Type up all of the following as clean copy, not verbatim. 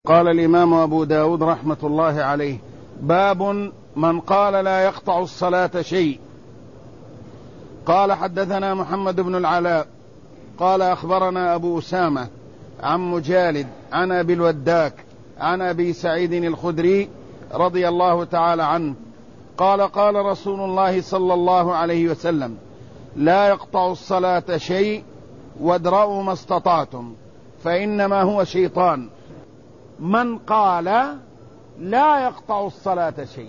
قال الإمام أبو داود رحمة الله عليه: باب من قال لا يقطع الصلاة شيء. قال: حدثنا محمد بن العلاء قال أخبرنا أبو أسامة عن مجالد عن أبي الوداك عن أبي سعيد الخدري رضي الله تعالى عنه قال: قال رسول الله صلى الله عليه وسلم: لا يقطع الصلاة شيء وادرأوا ما استطعتم فإنما هو شيطان. من قال لا يقطع الصلاة شيء،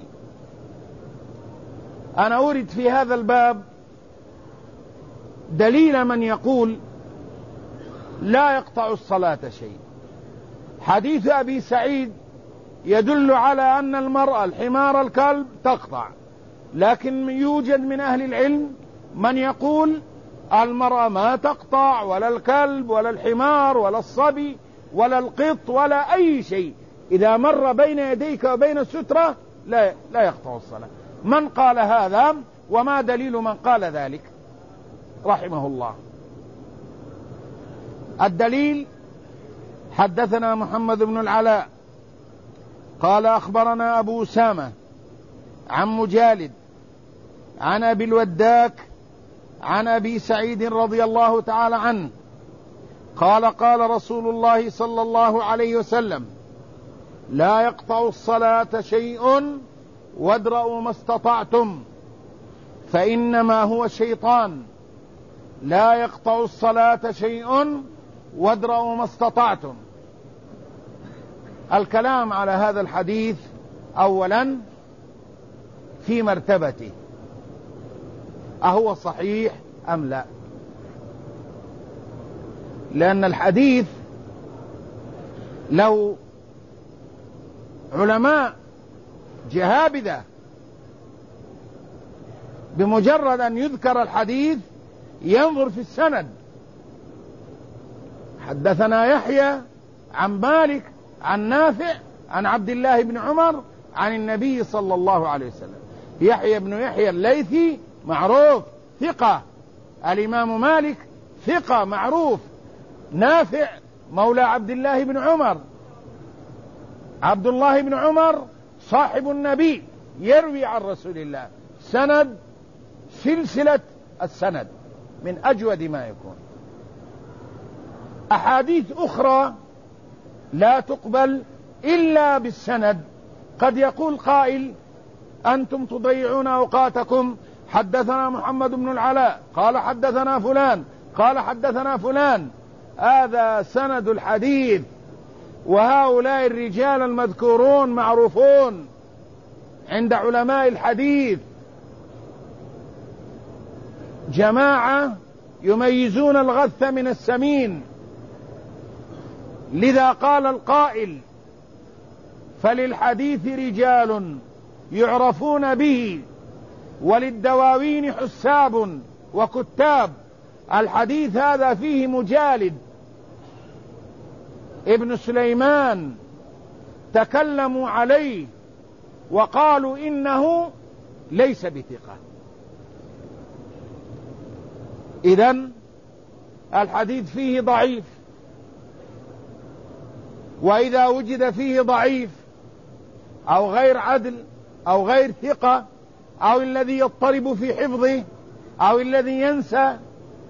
أنا أريد في هذا الباب دليل من يقول لا يقطع الصلاة شيء. حديث أبي سعيد يدل على أن المرأة الحمار الكلب تقطع، لكن يوجد من أهل العلم من يقول المرأة ما تقطع، ولا الكلب ولا الحمار ولا الصبي ولا القط ولا أي شيء، إذا مر بين يديك وبين السترة لا يقطع الصلاة. من قال هذا وما دليل من قال ذلك رحمه الله؟ الدليل: حدثنا محمد بن العلاء قال أخبرنا أبو أسامة عن مجالد عن أبي الوداك عن أبي سعيد رضي الله تعالى عنه قال: قال رسول الله صلى الله عليه وسلم: لا يقطع الصلاة شيء وادرأوا ما استطعتم فإنما هو شيطان. لا يقطع الصلاة شيء وادرأوا ما استطعتم. الكلام على هذا الحديث أولا في مرتبته، أهو صحيح أم لا؟ لأن الحديث لو علماء جهابذة بمجرد أن يذكر الحديث ينظر في السند. حدثنا يحيى عن مالك عن نافع عن عبد الله بن عمر عن النبي صلى الله عليه وسلم. يحيى بن يحيى الليثي معروف ثقة، الإمام مالك ثقة معروف، نافع مولى عبد الله بن عمر، عبد الله بن عمر صاحب النبي يروي عن رسول الله، سند سلسلة السند من أجود ما يكون. أحاديث أخرى لا تقبل إلا بالسند. قد يقول قائل: أنتم تضيعون أوقاتكم، حدثنا محمد بن العلاء قال حدثنا فلان قال حدثنا فلان. هذا سند الحديث، وهؤلاء الرجال المذكورون معروفون عند علماء الحديث، جماعة يميزون الغث من السمين. لذا قال القائل: فللحديث رجال يعرفون به وللدواوين حساب وكتاب. الحديث هذا فيه مجالد ابن سليمان تكلموا عليه وقالوا إنه ليس بثقة. إذن الحديث فيه ضعيف، وإذا وجد فيه ضعيف أو غير عدل أو غير ثقة أو الذي يضطرب في حفظه أو الذي ينسى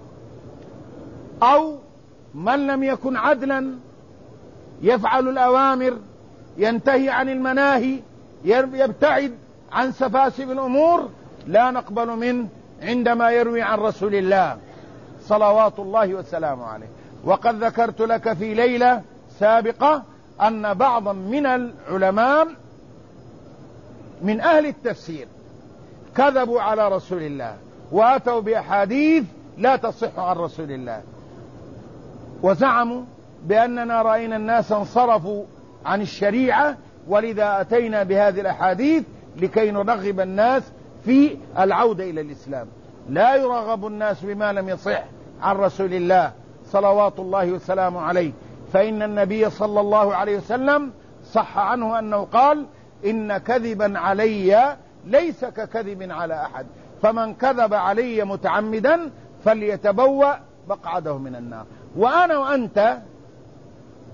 أو من لم يكن عدلا يفعل الأوامر ينتهي عن المناهي يبتعد عن سفاسف الأمور، لا نقبل منه عندما يروي عن رسول الله صلوات الله وسلامه عليه. وقد ذكرت لك في ليلة سابقة أن بعضا من العلماء من أهل التفسير كذبوا على رسول الله وأتوا بأحاديث لا تصح عن رسول الله، وزعموا بأننا رأينا الناس انصرفوا عن الشريعة، ولذا أتينا بهذه الأحاديث لكي نرغب الناس في العودة إلى الإسلام. لا يرغب الناس بما لم يصح عن رسول الله صلوات الله وسلامه عليه، فإن النبي صلى الله عليه وسلم صح عنه أنه قال: إن كذبا علي ليس ككذب على أحد، فمن كذب علي متعمدا فليتبوأ مقعده من النار. وأنا وأنت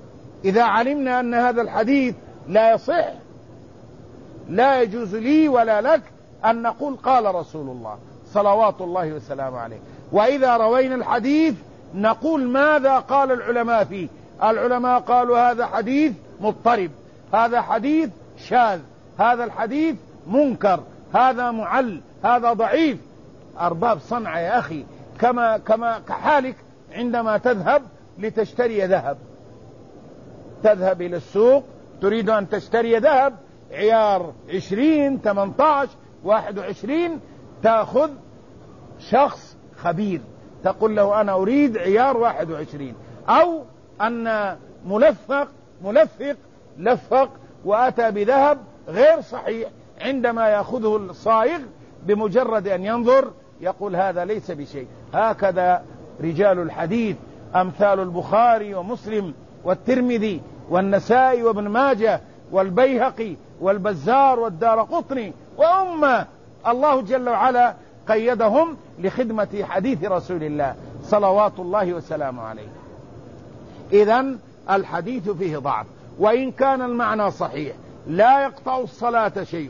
إذا علمنا أن هذا الحديث لا يصح لا يجوز لي ولا لك أن نقول قال رسول الله صلوات الله وسلامه عليه. وإذا روينا الحديث نقول ماذا قال العلماء فيه. العلماء قالوا هذا حديث مضطرب، هذا حديث شاذ، هذا الحديث منكر، هذا معل، هذا ضعيف. أرباب صنعة يا أخي، كما كحالك عندما تذهب لتشتري ذهب، تذهب إلى السوق تريد أن تشتري ذهب عيار 20 18 21، تأخذ شخص خبير تقول له أنا أريد عيار 21، أو أن ملفق لفق وأتى بذهب غير صحيح، عندما يأخذه الصائغ بمجرد أن ينظر يقول هذا ليس بشيء. هكذا رجال الحديث أمثال البخاري ومسلم والترمذي والنسائي وابن ماجه والبيهقي والبزار والدارقطني وأمة الله جل وعلا قيدهم لخدمة حديث رسول الله صلوات الله وسلامه عليه. إذن الحديث فيه ضعف، وإن كان المعنى صحيح لا يقطع الصلاة شيء،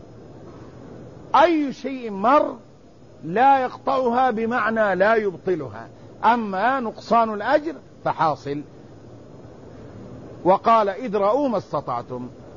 أي شيء مر لا يقطعها بمعنى لا يبطلها، أما نقصان الأجر فحاصل. وقال ادرؤوا ما استطعتم.